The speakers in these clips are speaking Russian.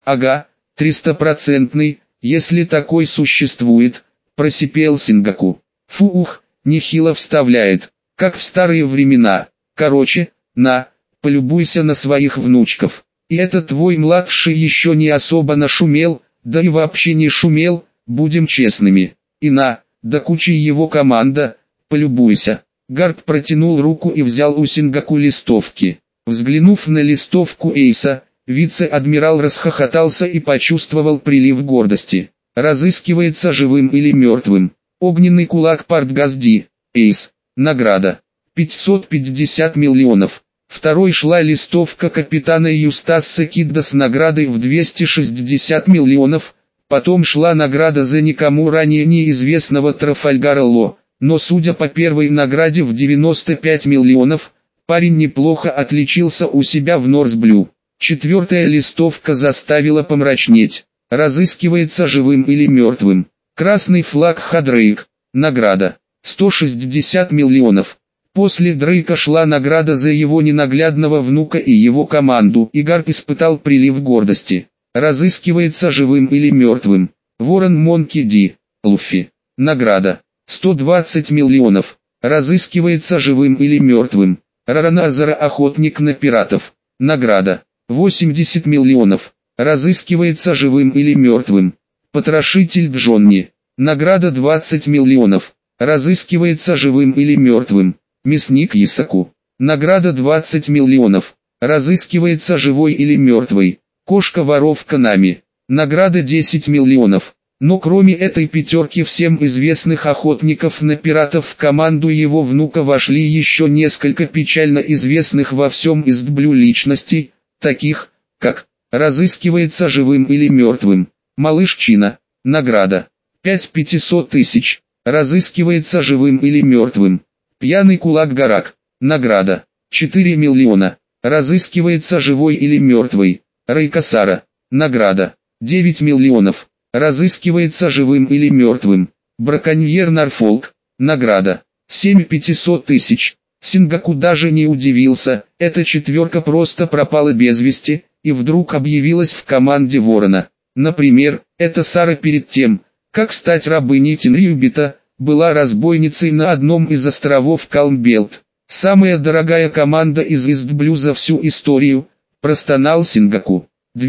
Ага, 300%, если такой существует, просипел Сингаку. Фух, нехило вставляет, как в старые времена. Короче, на, полюбуйся на своих внучков. И этот твой младший еще не особо нашумел, да и вообще не шумел, будем честными. И на, да кучи его команда, полюбуйся. Гарп протянул руку и взял у Сингаку листовки. Взглянув на листовку Эйса, вице-адмирал расхохотался и почувствовал прилив гордости. Разыскивается живым или мертвым. Огненный кулак Партгазди. Эйс. Награда. 550 миллионов. Второй шла листовка капитана Юстаса Кидда с наградой в 260 миллионов. Потом шла награда за никому ранее неизвестного Трафальгара Ло. Но судя по первой награде в 95 миллионов, парень неплохо отличился у себя в Норсблю. Четвертая листовка заставила помрачнеть. Разыскивается живым или мертвым. Красный флаг Хадрейк. Награда. 160 миллионов. После Дрейка шла награда за его ненаглядного внука и его команду, и Гарп испытал прилив гордости. Разыскивается живым или мертвым. Ворон Монки Ди. Луффи. Награда. 120 миллионов. Разыскивается живым или мертвым. Рараназара Охотник на пиратов. Награда. 80 миллионов. Разыскивается живым или мертвым. Потрошитель Джонни. Награда 20 миллионов. Разыскивается живым или мертвым. Мясник Исаку. Награда 20 миллионов. Разыскивается живой или мертвый. Кошка-воровка Нами. Награда 10 миллионов. Но кроме этой пятерки всем известных охотников на пиратов в команду его внука вошли еще несколько печально известных во всем Истблю личностей, таких, как «Разыскивается живым или мертвым», «Малыш Чина», награда 500 тысяч, «Разыскивается живым или мертвым», «Пьяный кулак Гарак», награда 4 миллиона, «Разыскивается живой или мертвый», Рейкасара, награда 9 миллионов. Разыскивается живым или мертвым. Браконьер Норфолк. Награда. 7500 тысяч. Сингаку даже не удивился, эта четверка просто пропала без вести, и вдруг объявилась в команде Ворона. Например, эта Сара перед тем, как стать рабыней Тинрюбита, была разбойницей на одном из островов Калмбелт. Самая дорогая команда из Истблю за всю историю, простонал Сингаку.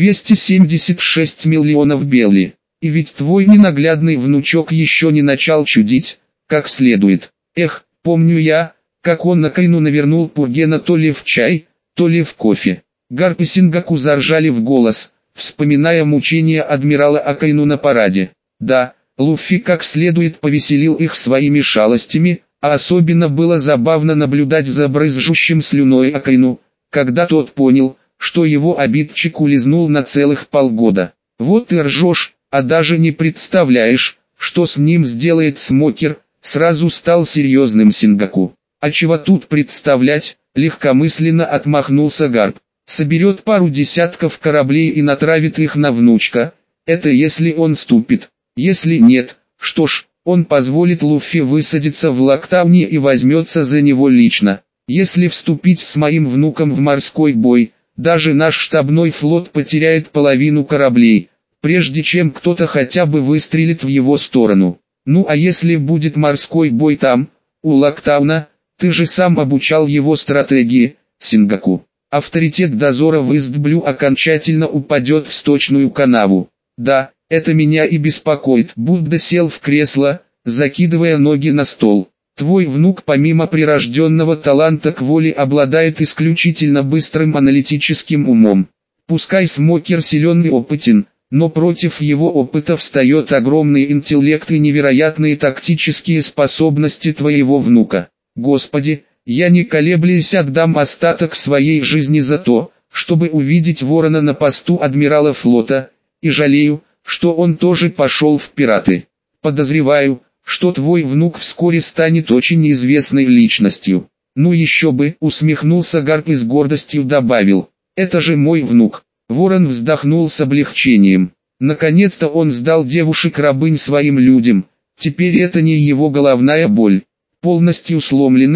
276 миллионов белли. И ведь твой ненаглядный внучок еще не начал чудить, как следует. Эх, помню я, как он на Кайну навернул Пургена то ли в чай, то ли в кофе. Гарп и Сингаку заржали в голос, вспоминая мучения адмирала Акайну на параде. Да, Луффи как следует повеселил их своими шалостями, а особенно было забавно наблюдать за брызжущим слюной Акайну, когда тот понял, что его обидчик улизнул на целых полгода. Вот ты ржешь, а даже не представляешь, что с ним сделает Смокер, сразу стал серьезным Сингаку. А чего тут представлять, легкомысленно отмахнулся Гарп. Соберет пару десятков кораблей и натравит их на внучка, это если он ступит. Если нет, что ж, он позволит Луффи высадиться в Локтауне и возьмется за него лично. Если вступить с моим внуком в морской бой, даже наш штабной флот потеряет половину кораблей, прежде чем кто-то хотя бы выстрелит в его сторону. Ну а если будет морской бой там, у Локтауна, ты же сам обучал его стратегии, Сингаку. Авторитет дозора в Истблю окончательно упадет в сточную канаву. Да, это меня и беспокоит. Будда сел в кресло, закидывая ноги на стол. Твой внук помимо прирожденного таланта к воле обладает исключительно быстрым аналитическим умом. Пускай Смокер силен и опытен, но против его опыта встает огромный интеллект и невероятные тактические способности твоего внука. Господи, я не колеблясь отдам остаток своей жизни за то, чтобы увидеть Ворона на посту адмирала флота, и жалею, что он тоже пошел в пираты. Подозреваю, что твой внук вскоре станет очень известной личностью. Ну еще бы, усмехнулся Гарп и с гордостью добавил, это же мой внук. Ворон вздохнул с облегчением. Наконец-то он сдал девушек-рабынь своим людям, теперь это не его головная боль. Полностью сломленные,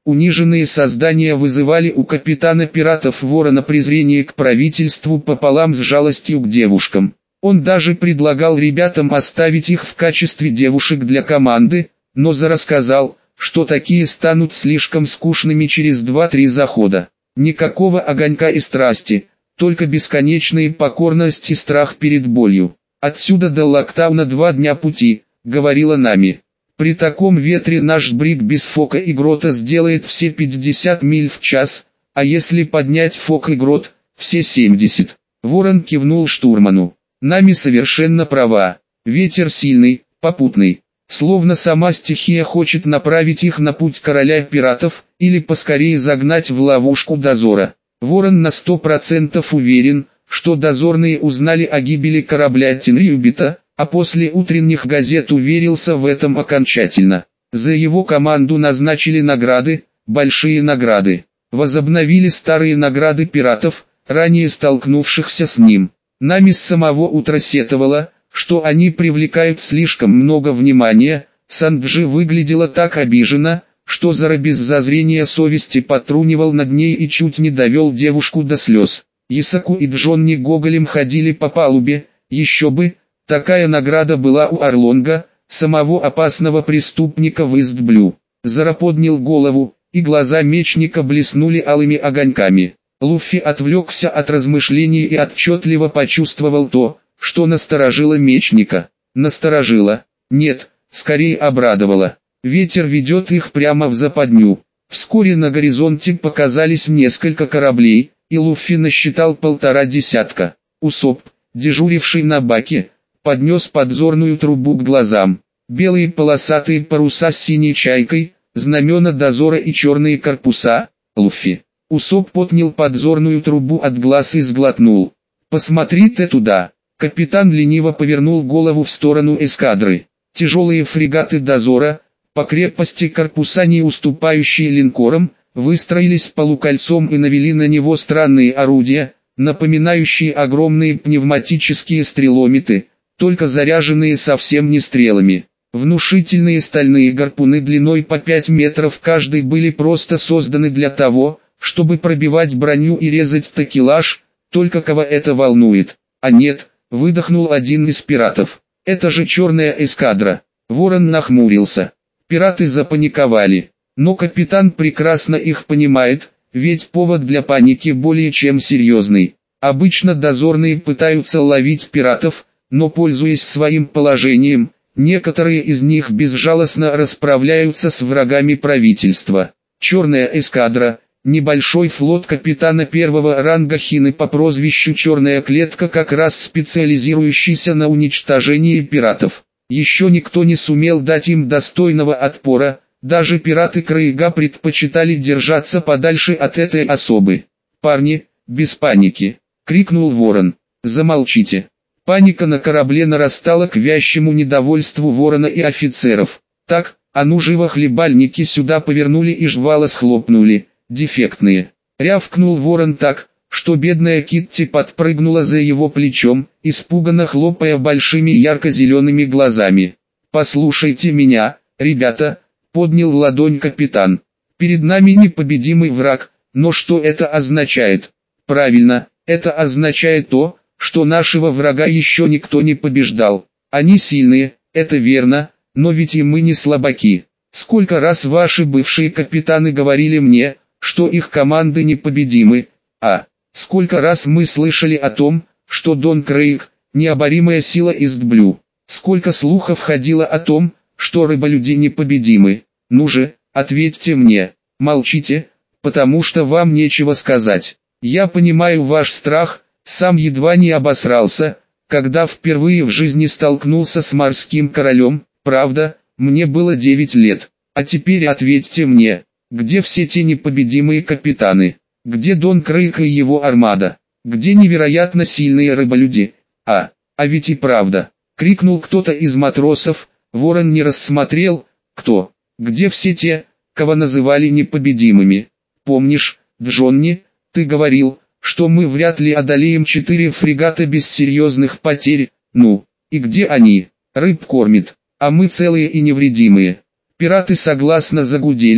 Униженные создания вызывали у капитана пиратов Ворона презрение к правительству пополам с жалостью к девушкам. Он даже предлагал ребятам оставить их в качестве девушек для команды, но рассказал, что такие станут слишком скучными через 2-3 захода. Никакого огонька и страсти, только бесконечная покорность и страх перед болью. Отсюда до Локтауна 2 дня пути, говорила Нами. При таком ветре наш бриг без фока и грота сделает все 50 миль в час, а если поднять фок и грот, все 70. Ворон кивнул штурману. Нами совершенно права. Ветер сильный, попутный. Словно сама стихия хочет направить их на путь короля пиратов, или поскорее загнать в ловушку дозора. Ворон на 100% уверен, что дозорные узнали о гибели корабля Тинрюбита, а после утренних газет уверился в этом окончательно. За его команду назначили награды, большие награды. Возобновили старые награды пиратов, ранее столкнувшихся с ним. Нами с самого утра сетовала, что они привлекают слишком много внимания. Санджи выглядела так обижена, что Зара без зазрения совести потрунивал над ней и чуть не довел девушку до слез. Исаку и Джонни гоголем ходили по палубе, еще бы, такая награда была у Орлонга, самого опасного преступника в Ист-Блю. Зара поднял голову, и глаза мечника блеснули алыми огоньками. Луффи отвлекся от размышлений и отчетливо почувствовал то, что насторожило мечника. Насторожило? Нет, скорее обрадовало. Ветер ведет их прямо в западню. Вскоре на горизонте показались несколько кораблей, и Луффи насчитал 1,5 десятка. Усоп, дежуривший на баке, поднес подзорную трубу к глазам. Белые полосатые паруса с синей чайкой, знамена дозора и черные корпуса. Луффи. Усоп поднял подзорную трубу от глаз и сглотнул. «Посмотри-ты туда!» Капитан лениво повернул голову в сторону эскадры. Тяжелые фрегаты дозора, по крепости корпуса не уступающие линкорам, выстроились полукольцом и навели на него странные орудия, напоминающие огромные пневматические стрелометы, только заряженные совсем не стрелами. Внушительные стальные гарпуны длиной по 5 метров каждый были просто созданы для того, чтобы пробивать броню и резать такелаж, только кого это волнует. А нет, выдохнул один из пиратов. Это же черная эскадра. Ворон нахмурился. Пираты запаниковали. Но капитан прекрасно их понимает, ведь повод для паники более чем серьезный. Обычно дозорные пытаются ловить пиратов, но пользуясь своим положением, некоторые из них безжалостно расправляются с врагами правительства. Черная эскадра, небольшой флот капитана первого ранга Хины по прозвищу «Черная клетка», как раз специализирующийся на уничтожении пиратов. Еще никто не сумел дать им достойного отпора, даже пираты Крейга предпочитали держаться подальше от этой особы. «Парни, без паники!» — крикнул Ворон. «Замолчите!» Паника на корабле нарастала к вящему недовольству Ворона и офицеров. «Так, а ну живо хлебальники сюда!» повернули и жвала схлопнули. «Дефектные!» Рявкнул Ворон так, что бедная Китти подпрыгнула за его плечом, испуганно хлопая большими ярко-зелеными глазами. «Послушайте меня, ребята!» — поднял ладонь капитан. «Перед нами непобедимый враг, но что это означает?» «Правильно, это означает то, что нашего врага еще никто не побеждал. Они сильные, это верно, но ведь и мы не слабаки. Сколько раз ваши бывшие капитаны говорили мне, что их команды непобедимы, а сколько раз мы слышали о том, что Дон Крейг – необоримая сила Ист-Блю. Сколько слухов ходило о том, что рыболюди непобедимы. Ну же, ответьте мне, молчите, потому что вам нечего сказать. Я понимаю ваш страх, сам едва не обосрался, когда впервые в жизни столкнулся с морским королем, правда, мне было 9 лет. А теперь ответьте мне, где все те непобедимые капитаны? Где Дон Крейг и его армада? Где невероятно сильные рыболюди? А ведь и правда, крикнул кто-то из матросов. Ворон не рассмотрел, кто. Где все те, кого называли непобедимыми? Помнишь, Джонни, ты говорил, что мы вряд ли одолеем 4 фрегата без серьезных потерь. Ну, и где они? Рыб кормит, а мы целые и невредимые. Пираты согласно загудели,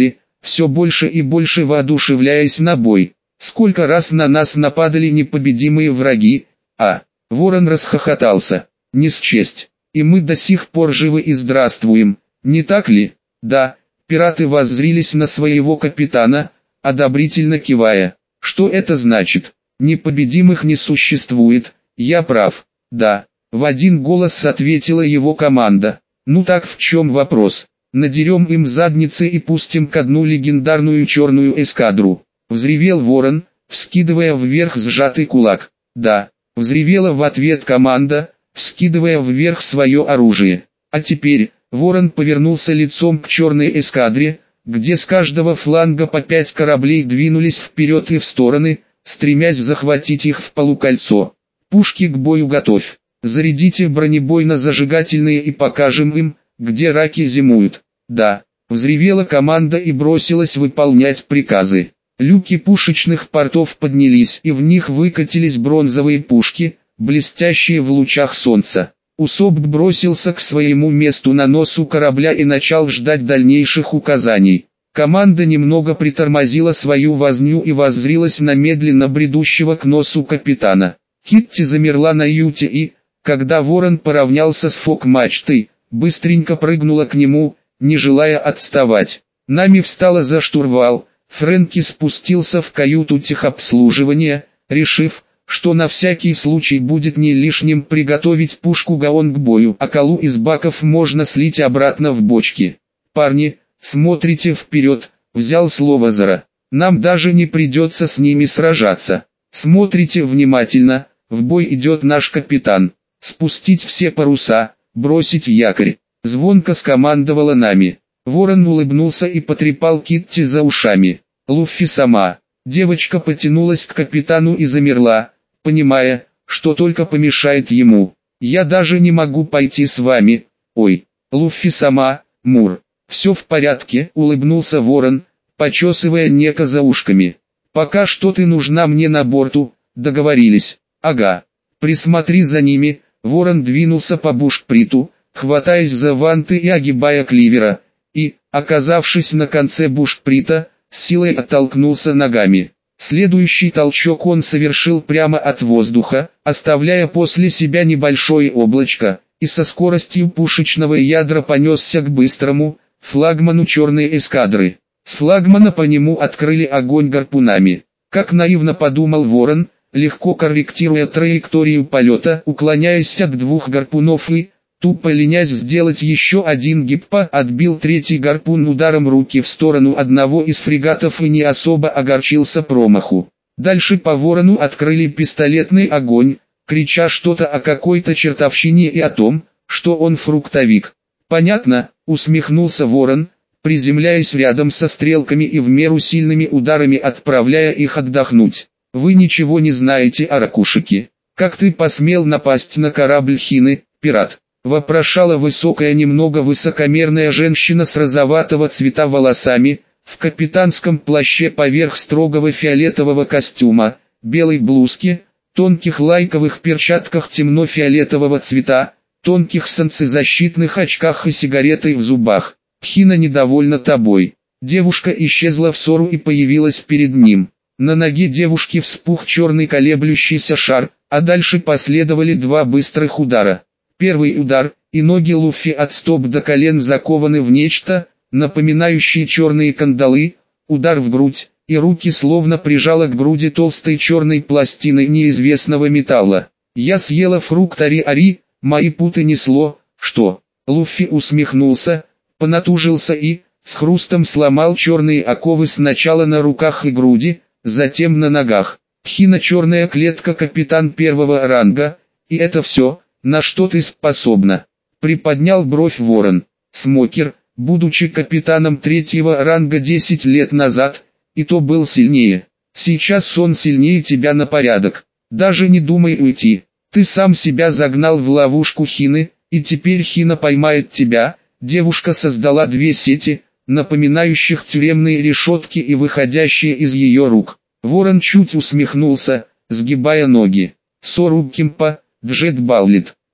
все больше и больше воодушевляясь на бой. Сколько раз на нас нападали непобедимые враги, а... Ворон расхохотался. Не счесть. И мы до сих пор живы и здравствуем, не так ли? Да, пираты воззрились на своего капитана, одобрительно кивая. Что это значит? Непобедимых не существует, я прав. Да, в один голос ответила его команда. Ну так в чем вопрос? Надерем им задницы и пустим ко дну легендарную черную эскадру. Взревел ворон, вскидывая вверх сжатый кулак. Да, взревела в ответ команда, вскидывая вверх свое оружие. А теперь, ворон повернулся лицом к черной эскадре, где с каждого фланга по 5 кораблей двинулись вперед и в стороны, стремясь захватить их в полукольцо. Пушки к бою готовь. Зарядите бронебойно-зажигательные и покажем им, где раки зимуют. Да, взревела команда и бросилась выполнять приказы. Люки пушечных портов поднялись и в них выкатились бронзовые пушки, блестящие в лучах солнца. Усопт бросился к своему месту на носу корабля и начал ждать дальнейших указаний. Команда немного притормозила свою возню и воззрилась на медленно бредущего к носу капитана. Китти замерла на юте и, когда ворон поравнялся с фок-мачтой, быстренько прыгнула к нему, не желая отставать. Нами встала за штурвал. Фрэнки спустился в каюту техобслуживания, решив, что на всякий случай будет не лишним приготовить пушку Гаон к бою, а колу из баков можно слить обратно в бочки. «Парни, смотрите вперед», — взял слово Зара. «Нам даже не придется с ними сражаться. Смотрите внимательно, в бой идет наш капитан. Спустить все паруса, бросить якорь». Звонко скомандовала нами. Ворон улыбнулся и потрепал Китти за ушами. Луффи сама. Девочка потянулась к капитану и замерла, понимая, что только помешает ему. «Я даже не могу пойти с вами». «Ой, Луффи сама, Мур». «Все в порядке», — улыбнулся ворон, почесывая Нека за ушками. «Пока что ты нужна мне на борту, договорились». «Ага. Присмотри за ними». Ворон двинулся по бушприту, хватаясь за ванты и огибая кливера, и, оказавшись на конце бушприта, с силой оттолкнулся ногами. Следующий толчок он совершил прямо от воздуха, оставляя после себя небольшое облачко, и со скоростью пушечного ядра понесся к быстрому флагману черной эскадры. С флагмана по нему открыли огонь гарпунами. Как наивно подумал ворон, легко корректируя траекторию полета, уклоняясь от 2 гарпунов и, тупо ленясь сделать еще один гиппа, отбил 3-й гарпун ударом руки в сторону одного из фрегатов и не особо огорчился промаху. Дальше по ворону открыли пистолетный огонь, крича что-то о какой-то чертовщине и о том, что он фруктовик. «Понятно», — усмехнулся ворон, приземляясь рядом со стрелками и в меру сильными ударами отправляя их отдохнуть. «Вы ничего не знаете о ракушеке. Как ты посмел напасть на корабль Хины, пират?» Вопрошала высокая немного высокомерная женщина с розоватого цвета волосами, в капитанском плаще поверх строгого фиолетового костюма, белой блузке, тонких лайковых перчатках темно-фиолетового цвета, тонких солнцезащитных очках и сигаретой в зубах. «Хина недовольна тобой». Девушка исчезла в ссору и появилась перед ним. На ноге девушки вспух черный колеблющийся шар, а дальше последовали 2 быстрых удара. Первый удар, и ноги Луффи от стоп до колен закованы в нечто, напоминающее черные кандалы, удар в грудь, и руки словно прижало к груди толстой черной пластиной неизвестного металла. «Я съела фрукт ари-ари, мои путы несло, что?» Луффи усмехнулся, понатужился и, с хрустом сломал черные оковы сначала на руках и груди, затем на ногах. «Хина черная клетка капитан 1-го ранга, и это все, на что ты способна?» Приподнял бровь ворон. «Смокер, будучи капитаном 3-го ранга 10 лет назад, и то был сильнее. Сейчас он сильнее тебя на порядок. Даже не думай уйти. Ты сам себя загнал в ловушку Хины, и теперь Хина поймает тебя». Девушка создала 2 сети, напоминающих тюремные решетки и выходящие из ее рук. Ворон чуть усмехнулся, сгибая ноги. «Соруб Кимпа, Джет Баллет».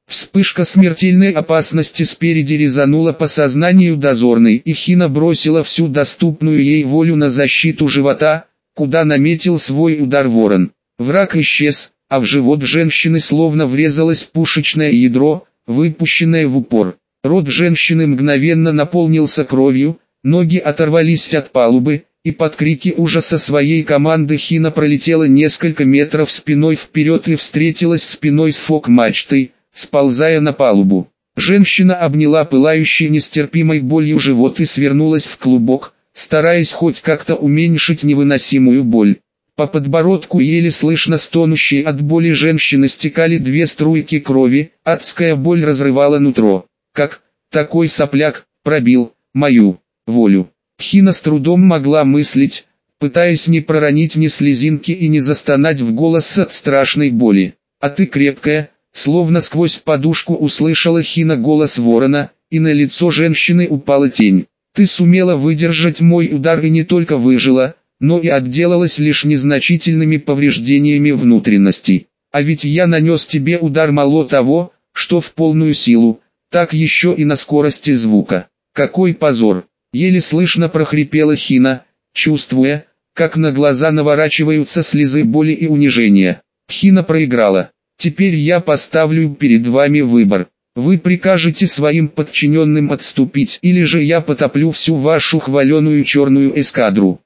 Вспышка смертельной опасности спереди резанула по сознанию дозорной, и Хина бросила всю доступную ей волю на защиту живота, куда наметил свой удар ворон. Враг исчез, а в живот женщины словно врезалось пушечное ядро, выпущенное в упор. Рот женщины мгновенно наполнился кровью, ноги оторвались от палубы, и под крики ужаса своей команды Хина пролетела несколько метров спиной вперед и встретилась спиной с фок-мачтой, сползая на палубу. Женщина обняла пылающий нестерпимой болью живот и свернулась в клубок, стараясь хоть как-то уменьшить невыносимую боль. По подбородку еле слышно стонущей от боли женщины стекали две струйки крови, адская боль разрывала нутро. Как такой сопляк пробил мою волю? Хина с трудом могла мыслить, пытаясь не проронить ни слезинки и не застонать в голос от страшной боли. «А ты крепкая», словно сквозь подушку услышала Хина голос ворона, и на лицо женщины упала тень. «Ты сумела выдержать мой удар и не только выжила, но и отделалась лишь незначительными повреждениями внутренностей. А ведь я нанес тебе удар мало того, что в полную силу, так еще и на скорости звука. Какой позор!» Еле слышно прохрипела Хина, чувствуя, как на глаза наворачиваются слезы боли и унижения. Хина проиграла. «Теперь я поставлю перед вами выбор. Вы прикажете своим подчиненным отступить, или же я потоплю всю вашу хваленую черную эскадру.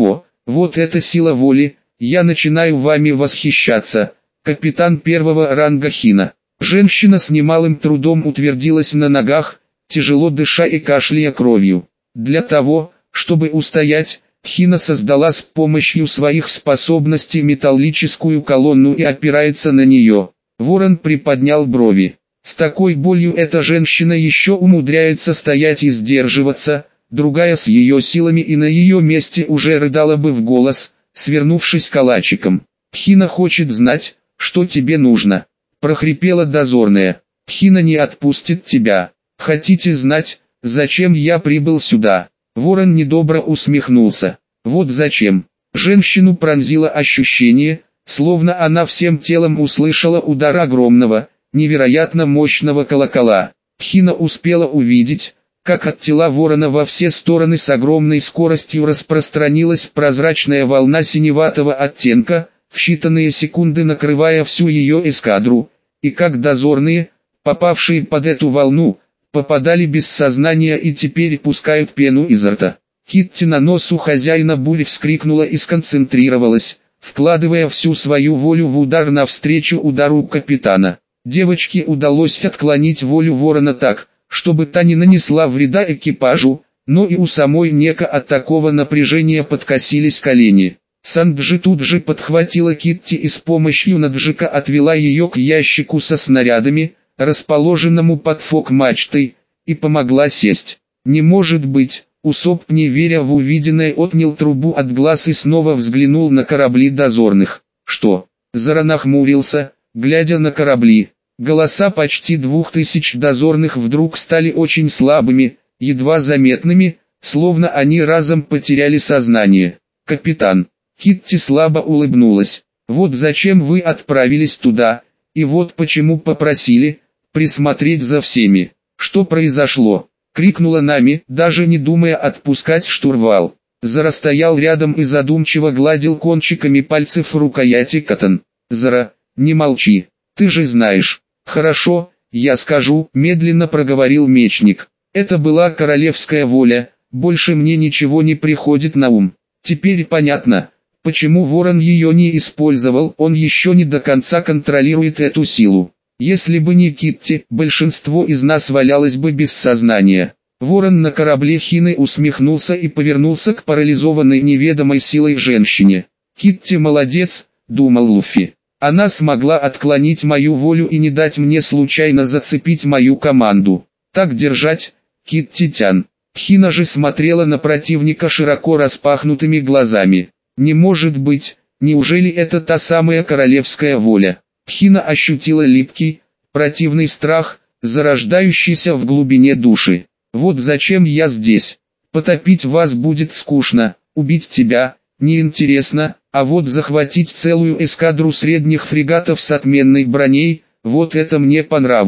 Вот эта сила воли, я начинаю вами восхищаться, капитан первого ранга Хина». Женщина с немалым трудом утвердилась на ногах, тяжело дыша и кашляя кровью. Для того, чтобы устоять, Хина создала с помощью своих способностей металлическую колонну и опирается на нее. Ворон приподнял брови. С такой болью эта женщина еще умудряется стоять и сдерживаться, другая с ее силами и на ее месте уже рыдала бы в голос, свернувшись калачиком. «Хина хочет знать, что тебе нужно», — прохрипела дозорная. «Хина не отпустит тебя. Хотите знать, зачем я прибыл сюда?» Ворон недобро усмехнулся. «Вот зачем». Женщину пронзило ощущение, словно она всем телом услышала удар огромного, невероятно мощного колокола. Хина успела увидеть, как от тела ворона во все стороны с огромной скоростью распространилась прозрачная волна синеватого оттенка, в считанные секунды накрывая всю ее эскадру, и как дозорные, попавшие под эту волну, попадали без сознания и теперь пускают пену изо рта. Китти на носу хозяина бури вскрикнула и сконцентрировалась, вкладывая всю свою волю в удар навстречу удару капитана. Девочке удалось отклонить волю ворона так, чтобы та не нанесла вреда экипажу, но и у самой Нека от такого напряжения подкосились колени. Санджи тут же подхватила Китти и с помощью наджика отвела ее к ящику со снарядами, расположенному под фок-мачтой, и помогла сесть. «Не может быть!» Усоп, не веря в увиденное, отнял трубу от глаз и снова взглянул на корабли дозорных. «Что?» Зара нахмурился, глядя на корабли. Голоса почти 2000 дозорных вдруг стали очень слабыми, едва заметными, словно они разом потеряли сознание. «Капитан!» Китти слабо улыбнулась. «Вот зачем вы отправились туда, и вот почему попросили присмотреть за всеми. Что произошло?» Крикнула Нами, даже не думая отпускать штурвал. Зара стоял рядом и задумчиво гладил кончиками пальцев рукояти катан. «Зара, не молчи, ты же знаешь». «Хорошо, я скажу», медленно проговорил мечник. «Это была королевская воля, больше мне ничего не приходит на ум. Теперь понятно, почему ворон ее не использовал, он еще не до конца контролирует эту силу. Если бы не Китти, большинство из нас валялось бы без сознания». Ворон на корабле Хины усмехнулся и повернулся к парализованной неведомой силой женщине. «Китти молодец», — думал Луффи. «Она смогла отклонить мою волю и не дать мне случайно зацепить мою команду. Так держать, Китти-тян». Хина же смотрела на противника широко распахнутыми глазами. «Не может быть, неужели это та самая королевская воля?» Хина ощутила липкий, противный страх, зарождающийся в глубине души. «Вот зачем я здесь. Потопить вас будет скучно, убить тебя неинтересно, а вот захватить целую эскадру средних фрегатов с отменной броней, вот это мне по нраву.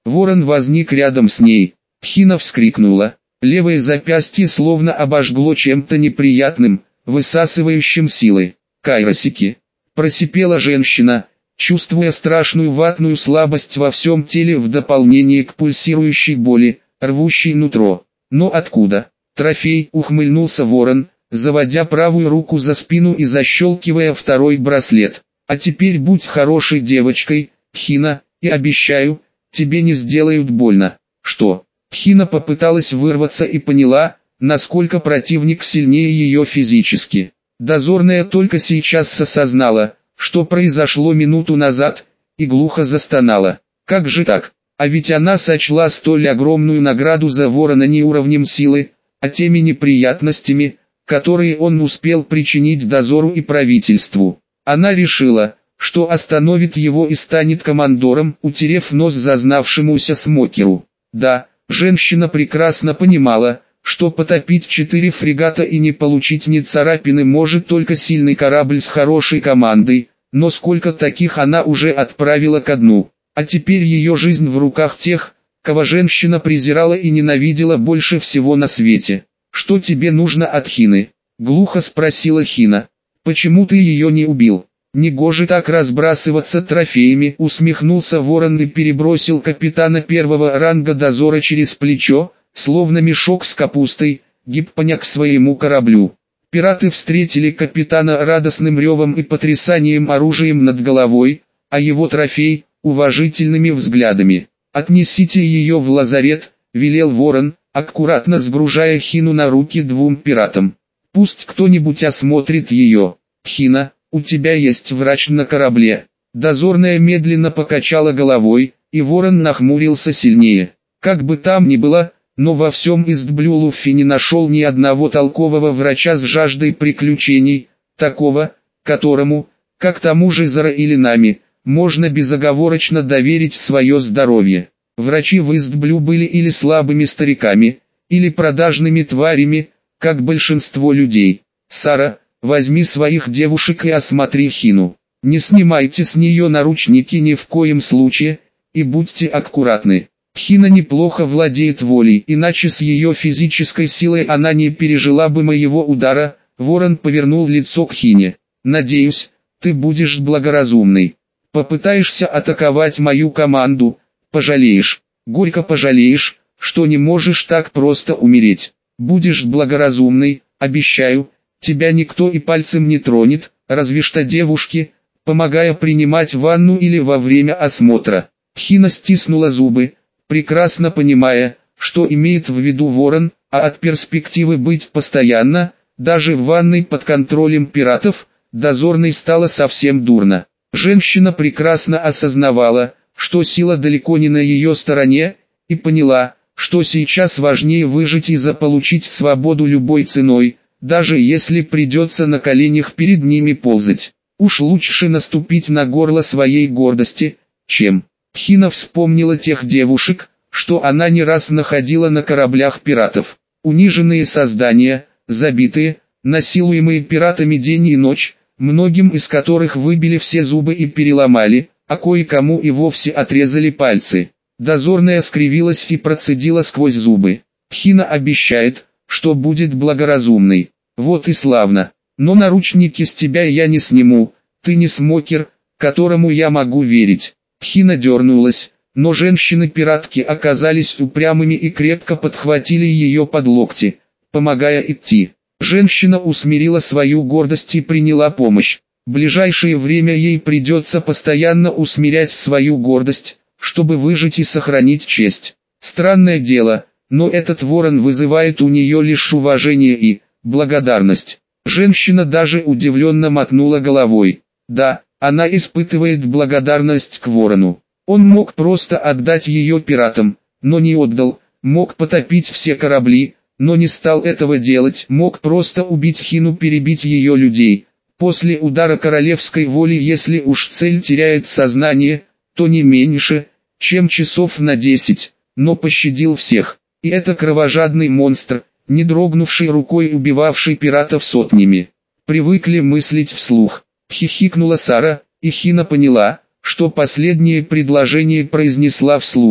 Ворон возник рядом с ней. Хина вскрикнула. Левое запястье словно обожгло чем-то неприятным, высасывающим силы. «Кайросики!» – просипела женщина, чувствуя страшную ватную слабость во всем теле в дополнение к пульсирующей боли, рвущей нутро. «Но откуда?» «Трофей!» – ухмыльнулся ворон, заводя правую руку за спину и защелкивая второй браслет. «А теперь будь хорошей девочкой, Хина, и обещаю, тебе не сделают больно». «Что?» Хина попыталась вырваться и поняла, насколько противник сильнее ее физически. Дозорная только сейчас осознала, что произошло минуту назад, и глухо застонала. Как же так? А ведь она сочла столь огромную награду за ворона не уровнем силы, а теми неприятностями, которые он успел причинить дозору и правительству. Она решила, что остановит его и станет командором, утерев нос зазнавшемуся смокеру. Да, женщина прекрасно понимала, что потопить 4 фрегата и не получить ни царапины может только сильный корабль с хорошей командой, но сколько таких она уже отправила ко дну. А теперь ее жизнь в руках тех, кого женщина презирала и ненавидела больше всего на свете. «Что тебе нужно от Хины?» — глухо спросила Хина. «Почему ты ее не убил?» «Негоже так разбрасываться трофеями», — усмехнулся ворон и перебросил капитана первого ранга дозора через плечо, словно мешок с капустой, гиппоня к своему кораблю. Пираты встретили капитана радостным ревом и потрясанием оружием над головой, а его трофей — уважительными взглядами. «Отнесите ее в лазарет», — велел ворон, аккуратно сгружая Хину на руки 2 пиратам. «Пусть кто-нибудь осмотрит ее. Хина, у тебя есть врач на корабле». Дозорная медленно покачала головой, и ворон нахмурился сильнее. Как бы там ни было, но во всем Истблю Луффи не нашел ни одного толкового врача с жаждой приключений, такого, которому, как тому же Зара или нами, можно безоговорочно доверить свое здоровье. Врачи в Истблю были или слабыми стариками, или продажными тварями, как большинство людей. «Сара, возьми своих девушек и осмотри Хину. Не снимайте с нее наручники ни в коем случае, и будьте аккуратны. Хина неплохо владеет волей, иначе с ее физической силой она не пережила бы моего удара». Ворон повернул лицо к Хине. «Надеюсь, ты будешь благоразумной. Попытаешься атаковать мою команду, пожалеешь, горько пожалеешь, что не можешь так просто умереть. Будешь благоразумной, обещаю, тебя никто и пальцем не тронет, разве что девушки, помогая принимать ванну или во время осмотра». Хина стиснула зубы, прекрасно понимая, что имеет в виду ворон, а от перспективы быть постоянно, даже в ванной под контролем пиратов, дозорной стало совсем дурно. Женщина прекрасно осознавала, что сила далеко не на ее стороне, и поняла, что сейчас важнее выжить и заполучить свободу любой ценой, даже если придется на коленях перед ними ползать. Уж лучше наступить на горло своей гордости, чем... Хина вспомнила тех девушек, что она не раз находила на кораблях пиратов. Униженные создания, забитые, насилуемые пиратами день и ночь, многим из которых выбили все зубы и переломали, а кое-кому и вовсе отрезали пальцы. Дозорная скривилась и процедила сквозь зубы. «Хина обещает, что будет благоразумной. Вот и славно. Но наручники с тебя я не сниму, ты не смокер, которому я могу верить». Хина дернулась, но женщины-пиратки оказались упрямыми и крепко подхватили ее под локти, помогая идти. Женщина усмирила свою гордость и приняла помощь. В ближайшее время ей придется постоянно усмирять свою гордость, чтобы выжить и сохранить честь. Странное дело, но этот ворон вызывает у нее лишь уважение и благодарность. Женщина даже удивленно мотнула головой. Да, она испытывает благодарность к ворону. Он мог просто отдать ее пиратам, но не отдал, мог потопить все корабли, но не стал этого делать, мог просто убить Хину, перебить ее людей. После удара королевской воли, если уж цель теряет сознание, то не меньше, чем часов на 10, но пощадил всех. И это кровожадный монстр, не дрогнувший рукой, убивавший пиратов сотнями. Привыкли мыслить вслух. Хихикнула Сара, и Хина поняла, что последнее предложение произнесла вслух.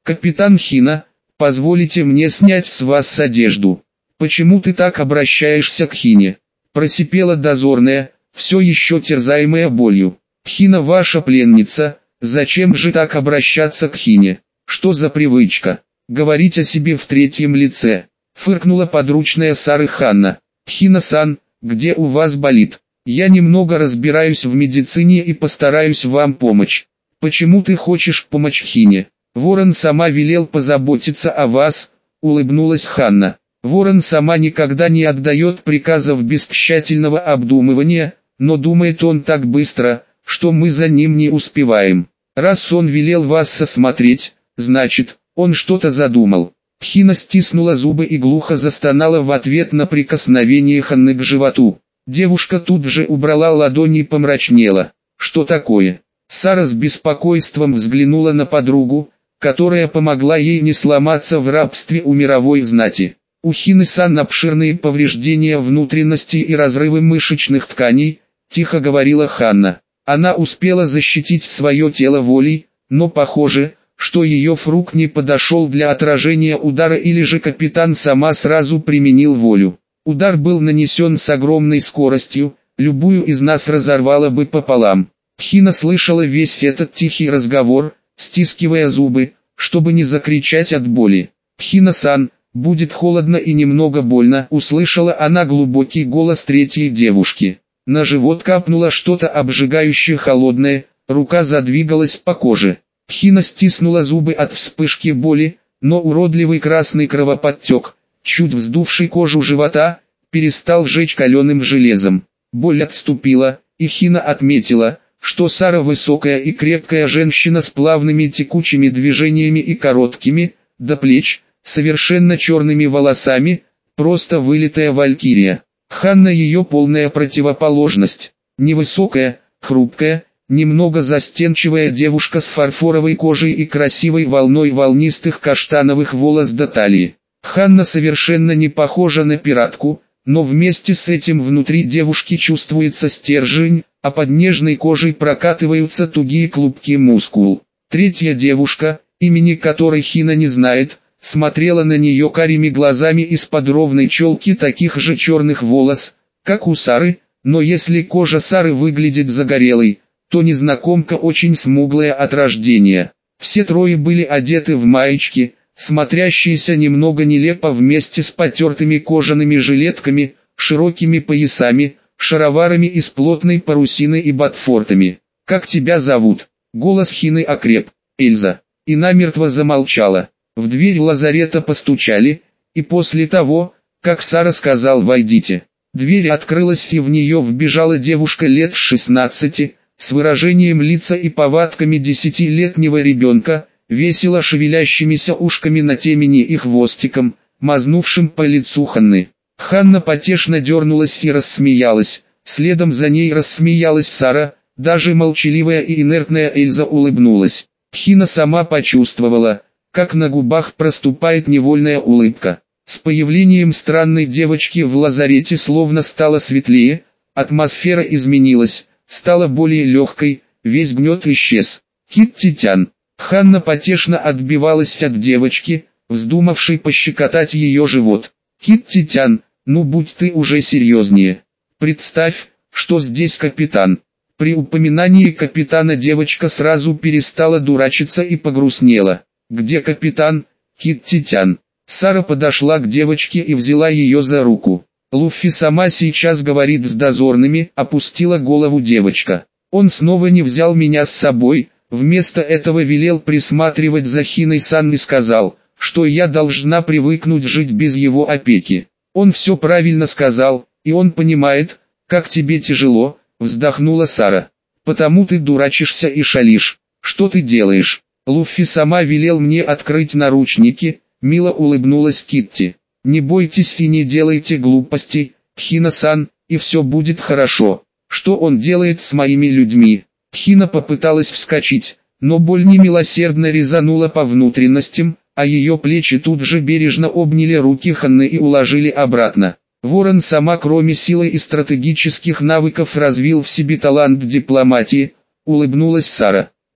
«Капитан Хина, позволите мне снять с вас одежду. Почему ты так обращаешься к Хине?» Просипела дозорная, все еще терзаемая болью. «Хина ваша пленница, зачем же так обращаться к Хине? Что за привычка? Говорить о себе в третьем лице?» Фыркнула подручная Сары Ханна. «Хина-сан, где у вас болит? Я немного разбираюсь в медицине и постараюсь вам помочь». «Почему ты хочешь помочь Хине? Ворон сама велел позаботиться о вас», — улыбнулась Ханна. «Ворон сама никогда не отдает приказов без тщательного обдумывания, но думает он так быстро, что мы за ним не успеваем. Раз он велел вас осмотреть, значит, он что-то задумал». Хина стиснула зубы и глухо застонала в ответ на прикосновение Ханны к животу. Девушка тут же убрала ладони и помрачнела. «Что такое?» Сара с беспокойством взглянула на подругу, которая помогла ей не сломаться в рабстве у мировой знати. «У Хины-сан обширные повреждения внутренностей и разрывы мышечных тканей», – тихо говорила Ханна. Она успела защитить свое тело волей, но похоже, что ее фрук не подошел для отражения удара, или же капитан сама сразу применил волю. Удар был нанесен с огромной скоростью, любую из нас разорвало бы пополам. Хина слышала весь этот тихий разговор, стискивая зубы, чтобы не закричать от боли. «Хина-сан, будет холодно и немного больно», — услышала она глубокий голос третьей девушки. На живот капнуло что-то обжигающее холодное, рука задвигалась по коже. Хина стиснула зубы от вспышки боли, но уродливый красный кровоподтек, чуть вздувший кожу живота, перестал жечь каленым железом. Боль отступила, и Хина отметила, что Сара высокая и крепкая женщина с плавными текучими движениями и короткими, до плеч, совершенно черными волосами, просто вылитая валькирия. Ханна ее полная противоположность, невысокая, хрупкая, немного застенчивая девушка с фарфоровой кожей и красивой волной волнистых каштановых волос до талии. Ханна совершенно не похожа на пиратку, но вместе с этим внутри девушки чувствуется стержень, а под нежной кожей прокатываются тугие клубки мускул. Третья девушка, имени которой Хина не знает, смотрела на нее карими глазами из-под ровной челки таких же черных волос, как у Сары, но если кожа Сары выглядит загорелой, то незнакомка очень смуглая от рождения. Все трое были одеты в маечки, смотрящиеся немного нелепо вместе с потертыми кожаными жилетками, широкими поясами, шароварами из плотной парусины и ботфортами. «Как тебя зовут?» Голос Хины окреп. «Эльза». И намертво замолчала. В дверь лазарета постучали, и после того, как Сара сказал «войдите», дверь открылась и в нее вбежала девушка лет 16, с выражением лица и повадками 10-летнего ребенка, весело шевелящимися ушками на темени и хвостиком, мазнувшим по лицу Ханны. Ханна потешно дернулась и рассмеялась, следом за ней рассмеялась Сара, даже молчаливая и инертная Эльза улыбнулась. Хина сама почувствовала, как на губах проступает невольная улыбка. С появлением странной девочки в лазарете словно стало светлее, атмосфера изменилась, стала более легкой, весь гнет исчез. «Китти-тян». Ханна потешно отбивалась от девочки, вздумавшей пощекотать ее живот. «Китти-тян, ну будь ты уже серьезнее. Представь, что здесь капитан». При упоминании капитана девочка сразу перестала дурачиться и погрустнела. «Где капитан, Китти-тян?» Сара подошла к девочке и взяла ее за руку. «Луффи сама сейчас говорит с дозорными», — опустила голову девочка. «Он снова не взял меня с собой, вместо этого велел присматривать за Хиной-сан и сказал, что я должна привыкнуть жить без его опеки. Он все правильно сказал, и он понимает, как тебе тяжело», — вздохнула Сара. «Потому ты дурачишься и шалишь. Что ты делаешь?» «Луффи сама велел мне открыть наручники», — мило улыбнулась Китти. «Не бойтесь и не делайте глупостей, Хина-сан, и все будет хорошо. Что он делает с моими людьми?» Хина попыталась вскочить, но боль немилосердно резанула по внутренностям, а ее плечи тут же бережно обняли руки Ханны и уложили обратно. Ворон сама кроме силы и стратегических навыков развил в себе талант дипломатии, улыбнулась Сара.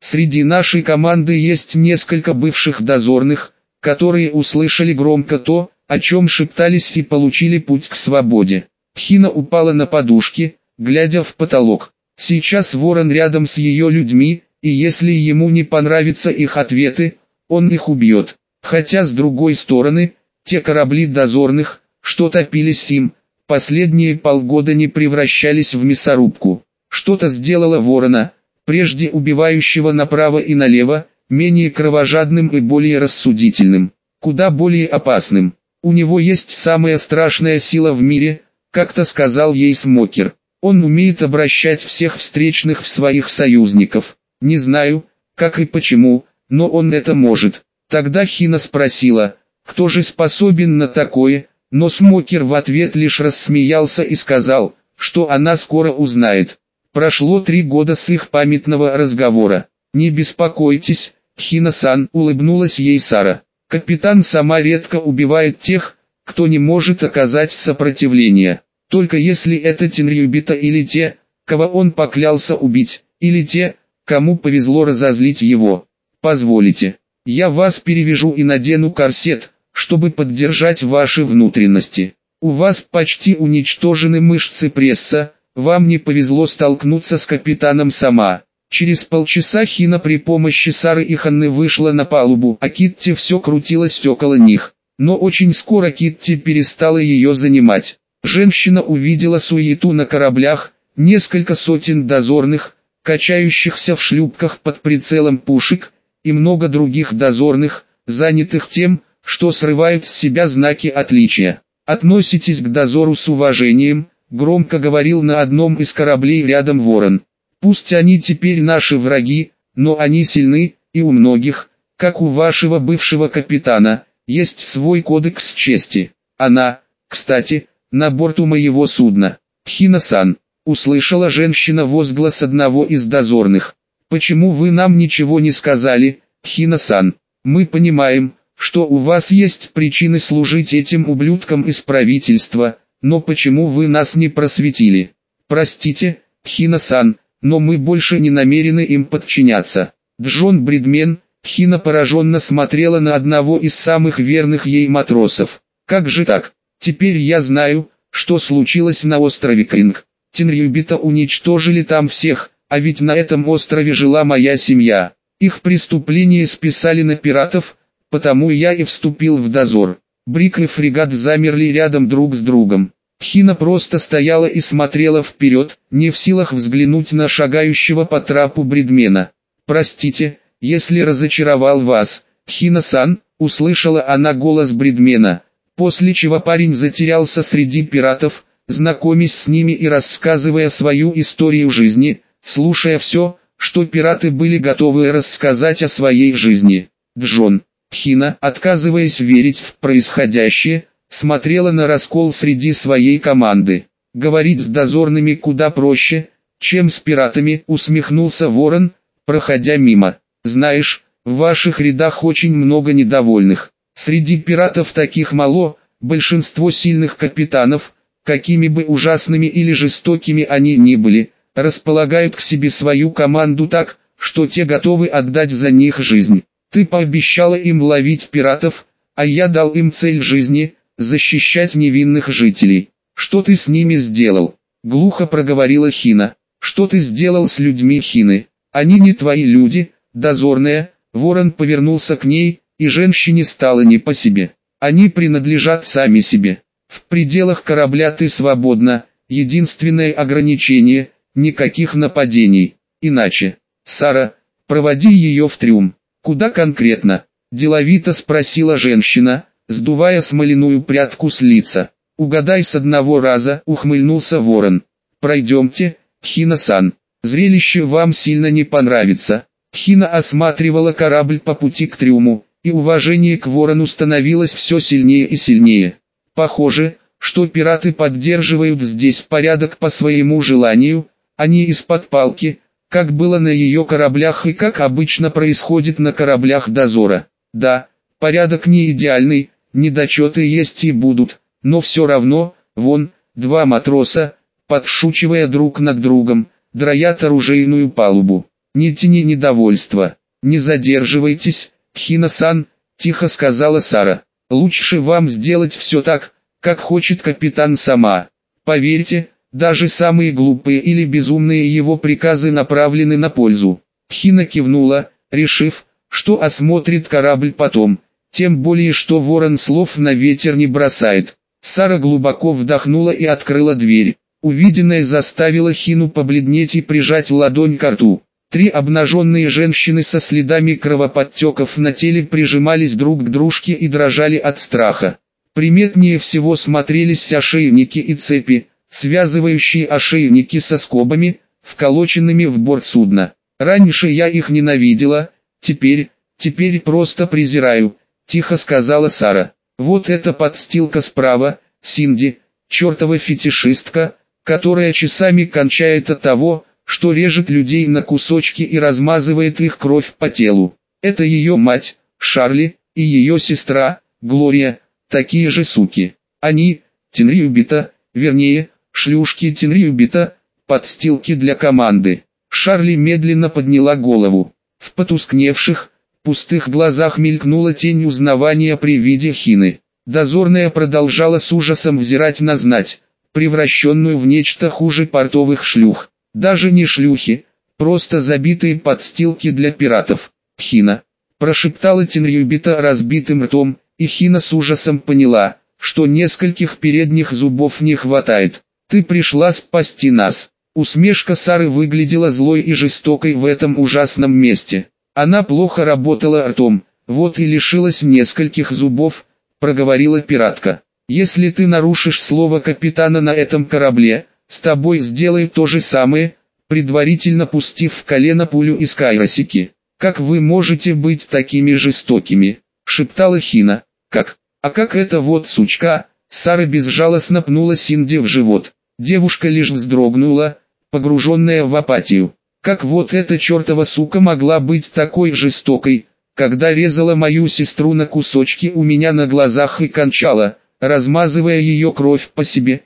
Среди нашей команды есть несколько бывших дозорных, которые услышали громко то, о чем шептались и получили путь к свободе. Хина упала на подушки, глядя в потолок. Сейчас Ворон рядом с ее людьми, и если ему не понравятся их ответы, он их убьет. Хотя с другой стороны, те корабли дозорных, что топились им, последние полгода не превращались в мясорубку. Что-то сделало Ворона, прежде убивающего направо и налево, менее кровожадным и более рассудительным, куда более опасным. У него есть самая страшная сила в мире, как-то сказал ей Смокер. Он умеет обращать всех встречных в своих союзников. Не знаю, как и почему, но он это может. Тогда Хина спросила, кто же способен на такое, но Смокер в ответ лишь рассмеялся и сказал, что она скоро узнает. Прошло 3 года с их памятного разговора. «Не беспокойтесь, Хина-сан», улыбнулась ей Сара. «Капитан сама редко убивает тех, кто не может оказать сопротивление. Только если это Тенрюбита или те, кого он поклялся убить, или те, кому повезло разозлить его. Позволите, я вас перевяжу и надену корсет, чтобы поддержать ваши внутренности. У вас почти уничтожены мышцы пресса, вам не повезло столкнуться с капитаном сама». Через полчаса Хина при помощи Сары и Ханны вышла на палубу, а Китти все крутилась около них. Но очень скоро Китти перестала ее занимать. Женщина увидела суету на кораблях, несколько сотен дозорных, качающихся в шлюпках под прицелом пушек, и много других дозорных, занятых тем, что срывают с себя знаки отличия. «Относитесь к дозору с уважением», — громко говорил на одном из кораблей рядом Ворон. «Пусть они теперь наши враги, но они сильны, и у многих, как у вашего бывшего капитана, есть свой кодекс чести. Она, кстати, на борту моего судна». «Хина-сан», — услышала женщина возглас одного из дозорных. «Почему вы нам ничего не сказали, Хина-сан? Мы понимаем, что у вас есть причины служить этим ублюдкам из правительства, но почему вы нас не просветили? Простите, Хина-сан, но мы больше не намерены им подчиняться». Джон Бридмен, Хина пораженно смотрела на одного из самых верных ей матросов. «Как же так? Теперь я знаю, что случилось на острове Кринг. Тенрюбита уничтожили там всех, а ведь на этом острове жила моя семья. Их преступления списали на пиратов, потому я и вступил в дозор». Брик и фрегат замерли рядом друг с другом. Хина просто стояла и смотрела вперед, не в силах взглянуть на шагающего по трапу Бридмена. «Простите, если разочаровал вас, Хина-сан», — услышала она голос Бридмена, после чего парень затерялся среди пиратов, знакомясь с ними и рассказывая свою историю жизни, слушая все, что пираты были готовы рассказать о своей жизни. Джон. Хина, отказываясь верить в происходящее, смотрела на раскол среди своей команды. «Говорить с дозорными куда проще, чем с пиратами», — усмехнулся Ворон, проходя мимо. «Знаешь, в ваших рядах очень много недовольных. Среди пиратов таких мало, большинство сильных капитанов, какими бы ужасными или жестокими они ни были, располагают к себе свою команду так, что те готовы отдать за них жизнь. Ты пообещала им ловить пиратов, а я дал им цель жизни — защищать невинных жителей. Что ты с ними сделал?» — глухо проговорила Хина. «Что ты сделал с людьми Хины? Они не твои люди, дозорная». Ворон повернулся к ней, и женщине стало не по себе. «Они принадлежат сами себе. В пределах корабля ты свободна, единственное ограничение — никаких нападений. Иначе. Сара, проводи ее в трюм». «Куда конкретно?» – деловито спросила женщина, сдувая смоляную прядку с лица. «Угадай с одного раза», – ухмыльнулся Ворон. «Пройдемте, Хина-сан. Зрелище вам сильно не понравится». Хина осматривала корабль по пути к трюму, и уважение к Ворону становилось все сильнее и сильнее. Похоже, что пираты поддерживают здесь порядок по своему желанию, а не из-под палки, как было на ее кораблях и как обычно происходит на кораблях дозора. Да, порядок не идеальный, недочеты есть и будут, но все равно, вон, 2 матроса, подшучивая друг над другом, драят оружейную палубу. не тяни недовольства. Не задерживайтесь, Хина-сан, тихо сказала Сара. Лучше вам сделать все так, как хочет капитан сама. Поверьте, даже самые глупые или безумные его приказы направлены на пользу. Хина кивнула, решив, что осмотрит корабль потом, тем более что ворон слов на ветер не бросает. Сара глубоко вдохнула и открыла дверь. Увиденное заставило Хину побледнеть и прижать ладонь к рту. 3 обнаженные женщины со следами кровоподтеков на теле прижимались друг к дружке и дрожали от страха. Приметнее всего смотрелись ошейники и цепи, связывающие ошейники со скобами, вколоченными в борт судна. Раньше я их ненавидела, теперь просто презираю, тихо сказала Сара. Вот эта подстилка справа, Синди, чертова фетишистка, которая часами кончает от того, что режет людей на кусочки и размазывает их кровь по телу. Это ее мать, Шарли, и ее сестра, Глория, такие же суки. Они, Тенриубита, вернее, шлюшки Тенриубита, подстилки для команды. Шарли медленно подняла голову. В потускневших, пустых глазах мелькнула тень узнавания при виде Хины. Дозорная продолжала с ужасом взирать на знать, превращенную в нечто хуже портовых шлюх. Даже не шлюхи, просто забитые подстилки для пиратов. «Хина», – прошептала Тенриубита разбитым ртом, и Хина с ужасом поняла, что нескольких передних зубов не хватает. «Ты пришла спасти нас». Усмешка Сары выглядела злой и жестокой в этом ужасном месте. Она плохо работала ртом, вот и лишилась нескольких зубов, проговорила пиратка. «Если ты нарушишь слово капитана на этом корабле, с тобой сделают то же самое, предварительно пустив в колено пулю из Кайросики. Как вы можете быть такими жестокими?» – шептала Хина. «Как? А как это вот сучка?» Сара безжалостно пнула Синди в живот. Девушка лишь вздрогнула, погруженная в апатию. Как вот эта чертова сука могла быть такой жестокой, когда резала мою сестру на кусочки у меня на глазах и кончала, размазывая ее кровь по себе.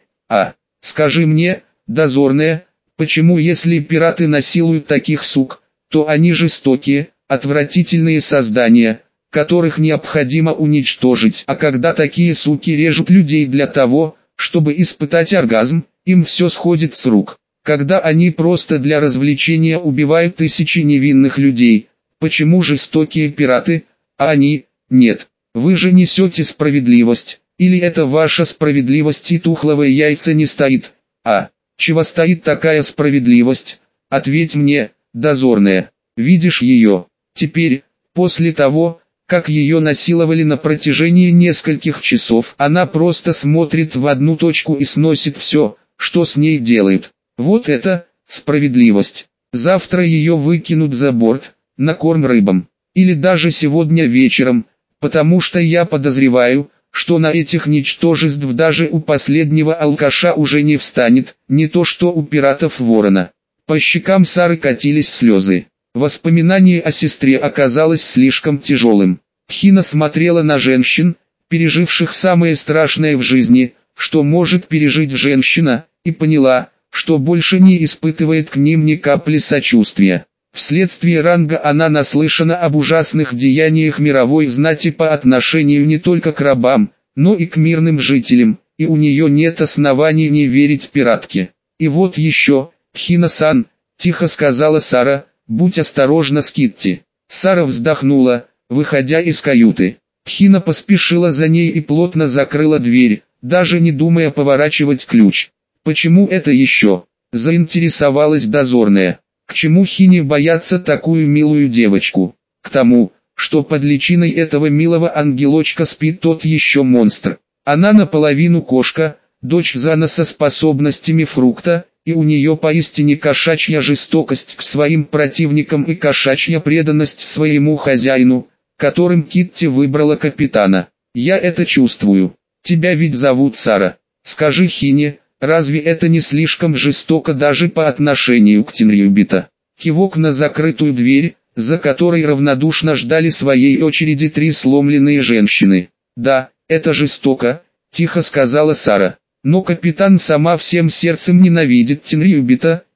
Скажи мне, дозорная, почему если пираты насилуют таких сук, то они жестокие, отвратительные создания, которых необходимо уничтожить, а когда такие суки режут людей для того, чтобы испытать оргазм, им все сходит с рук. Когда они просто для развлечения убивают тысячи невинных людей, почему жестокие пираты, а они, нет? Вы же несете справедливость. Или это ваша справедливость и тухлого яйца не стоит? Чего стоит такая справедливость? Ответь мне, дозорная. Видишь ее? Теперь, после того, как ее насиловали на протяжении нескольких часов, она просто смотрит в одну точку и сносит все, что с ней делают. Вот это справедливость. Завтра ее выкинут за борт, на корм рыбам. Или даже сегодня вечером, потому что я подозреваю, что на этих ничтожеств даже у последнего алкаша уже не встанет, не то что у пиратов Ворона. По щекам Сары катились слезы. Воспоминание о сестре оказалось слишком тяжелым. Хина смотрела на женщин, переживших самое страшное в жизни, что может пережить женщина, и поняла, что больше не испытывает к ним ни капли сочувствия. Вследствие ранга она наслышана об ужасных деяниях мировой знати по отношению не только к рабам, но и к мирным жителям, и у нее нет оснований не верить пиратке. И вот еще, Хина-сан, тихо сказала Сара, будь осторожна с Китти. Сара вздохнула, выходя из каюты. Хина поспешила за ней и плотно закрыла дверь, даже не думая поворачивать ключ. «Почему это еще?» – заинтересовалась дозорная. К чему Хине бояться такую милую девочку? К тому, что под личиной этого милого ангелочка спит тот еще монстр. Она наполовину кошка, дочь Зана со способностями фрукта, и у нее поистине кошачья жестокость к своим противникам и кошачья преданность своему хозяину, которым Китти выбрала капитана. Я это чувствую. Тебя ведь зовут Сара. Скажи Хине, разве это не слишком жестоко даже по отношению к Тенриубита? Кивок на закрытую дверь, за которой равнодушно ждали своей очереди 3 сломленные женщины. Да, это жестоко, тихо сказала Сара. Но капитан сама всем сердцем ненавидит Тенриубита,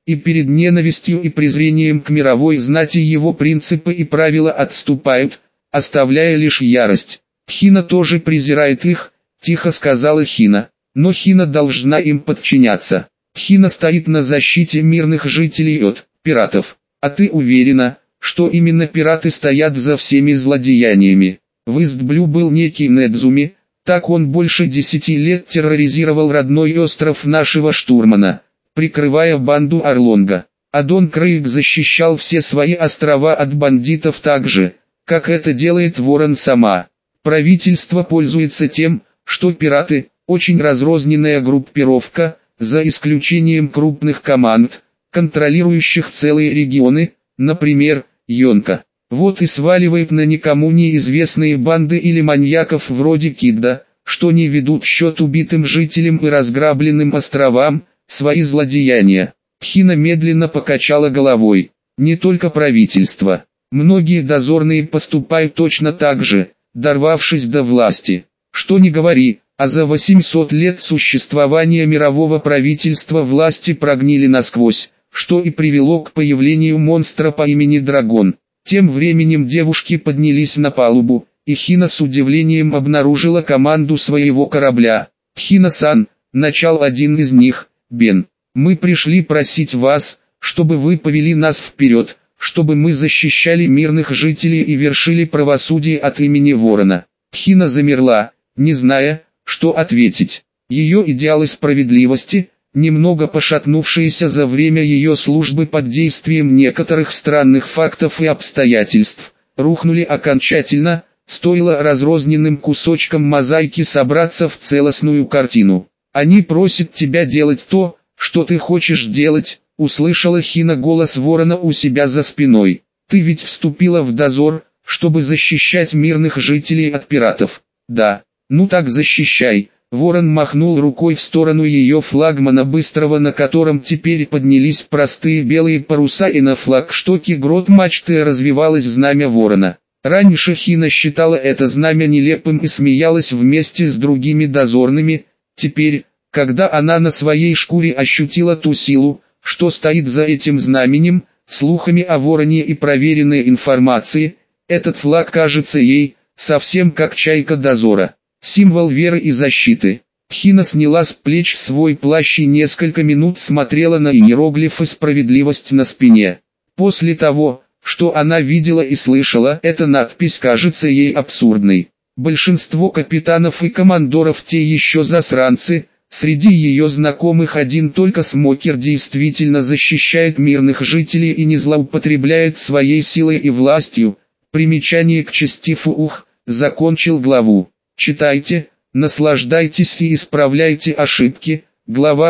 и перед ненавистью и презрением к мировой знати его принципы и правила отступают, оставляя лишь ярость. Хина тоже презирает их, тихо сказала Хина, но Хина должна им подчиняться. Хина стоит на защите мирных жителей от пиратов. А ты уверена, что именно пираты стоят за всеми злодеяниями? В Истблю был некий Недзуми, так он больше 10 лет терроризировал родной остров нашего штурмана, прикрывая банду Орлонга. А Дон Крейг защищал все свои острова от бандитов так же, как это делает Ворон сама. Правительство пользуется тем, что пираты – очень разрозненная группировка, за исключением крупных команд, контролирующих целые регионы, например, Йонка. Вот и сваливает на никому неизвестные банды или маньяков вроде Кидда, что не ведут счет убитым жителям и разграбленным островам, свои злодеяния. Хина медленно покачала головой. Не только правительство. Многие дозорные поступают точно так же, дорвавшись до власти. Что ни говори, а за 800 лет существования мирового правительства власти прогнили насквозь, что и привело к появлению монстра по имени Драгон. Тем временем девушки поднялись на палубу, и Хина с удивлением обнаружила команду своего корабля. «Хина-сан», начал один из них, «Бен, мы пришли просить вас, чтобы вы повели нас вперед, чтобы мы защищали мирных жителей и вершили правосудие от имени Ворона». Хина замерла, не зная, что ответить. Ее идеалы справедливости, немного пошатнувшиеся за время ее службы под действием некоторых странных фактов и обстоятельств, рухнули окончательно, стоило разрозненным кусочкам мозаики собраться в целостную картину. «Они просят тебя делать то, что ты хочешь делать», — услышала Хина голос Ворона у себя за спиной. «Ты ведь вступила в дозор, чтобы защищать мирных жителей от пиратов». «Да, ну так защищай». Ворон махнул рукой в сторону ее флагмана быстрого, на котором теперь поднялись простые белые паруса, и на флагштоке грот мачты развивалось знамя Ворона. Раньше Хина считала это знамя нелепым и смеялась вместе с другими дозорными. Теперь, когда она на своей шкуре ощутила ту силу, что стоит за этим знаменем, слухами о Вороне и проверенной информацией, этот флаг кажется ей совсем как чайка дозора. Символ веры и защиты. Хина сняла с плеч свой плащ и несколько минут смотрела на иероглифы «Справедливость» на спине. После того, что она видела и слышала, эта надпись кажется ей абсурдной. Большинство капитанов и командоров те еще засранцы, среди ее знакомых один только Смокер действительно защищает мирных жителей и не злоупотребляет своей силой и властью. Примечание к части Фуух, закончил главу. Читайте, наслаждайтесь и исправляйте ошибки. Глава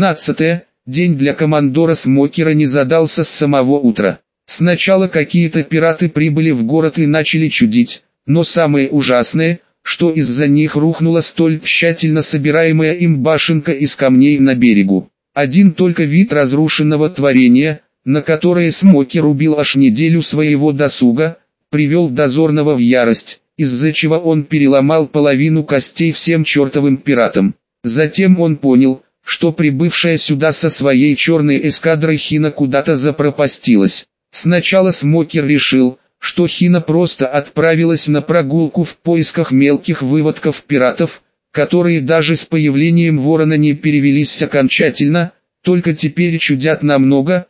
18. День для командора Смокера не задался с самого утра. Сначала какие-то пираты прибыли в город и начали чудить, но самое ужасное, что из-за них рухнула столь тщательно собираемая им башенка из камней на берегу. Один только вид разрушенного творения, на которое Смокер убил аж неделю своего досуга, привел дозорного в ярость, из-за чего он переломал половину костей всем чертовым пиратам. Затем он понял, что прибывшая сюда со своей черной эскадрой Хина куда-то запропастилась. Сначала Смокер решил, что Хина просто отправилась на прогулку в поисках мелких выводков пиратов, которые даже с появлением Ворона не перевелись окончательно, только теперь чудят намного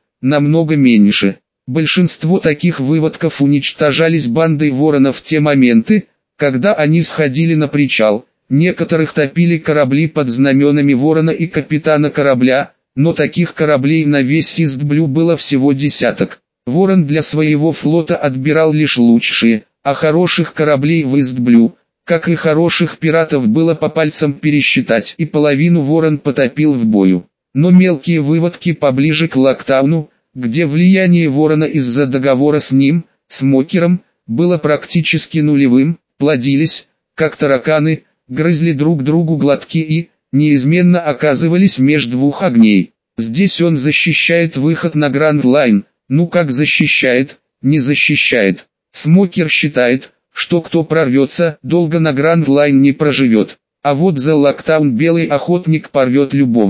меньше. Большинство таких выводков уничтожались бандой Ворона в те моменты, когда они сходили на причал. Некоторых топили корабли под знаменами Ворона и капитана корабля, но таких кораблей на весь Истблю было всего десяток. Ворон для своего флота отбирал лишь лучшие, а хороших кораблей в Истблю, как и хороших пиратов, было по пальцам пересчитать, и половину Ворон потопил в бою. Но мелкие выводки поближе к Локтауну, где влияние Ворона из-за договора с ним, Смокером, было практически нулевым, плодились, как тараканы, грызли друг другу глотки и, неизменно оказывались меж двух огней. Здесь он защищает выход на Гранд Лайн, ну как защищает, не защищает. Смокер считает, что кто прорвется, долго на Гранд Лайн не проживет, а вот за Локтаун белый охотник порвет любого.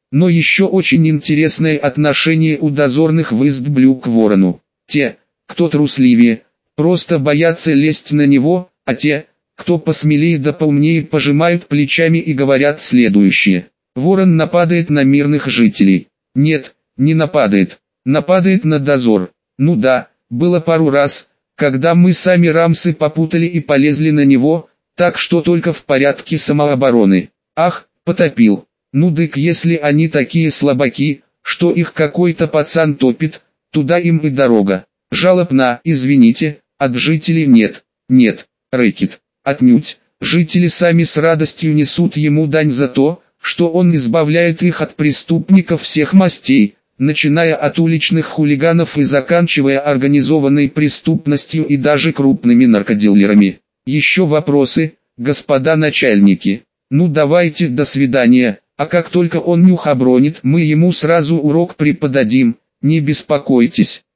Но еще очень интересное отношение у дозорных в Истблю к ворону. Те, кто трусливее, просто боятся лезть на него, а те, кто посмелее да поумнее, пожимают плечами и говорят следующее. Ворон нападает на мирных жителей. Нет, не нападает. Нападает на дозор. Ну да, было пару раз, когда мы сами рамсы попутали и полезли на него, так что только в порядке самообороны. Ах, потопил. Ну дык, если они такие слабаки, что их какой-то пацан топит, туда им и дорога. Жалоб на, извините, от жителей нет. Нет, рэкет. Отнюдь, жители сами с радостью несут ему дань за то, что он избавляет их от преступников всех мастей, начиная от уличных хулиганов и заканчивая организованной преступностью и даже крупными наркодилерами. Еще вопросы, господа начальники? Ну давайте, до свидания, а как только он нюх обронит, мы ему сразу урок преподадим, не беспокойтесь.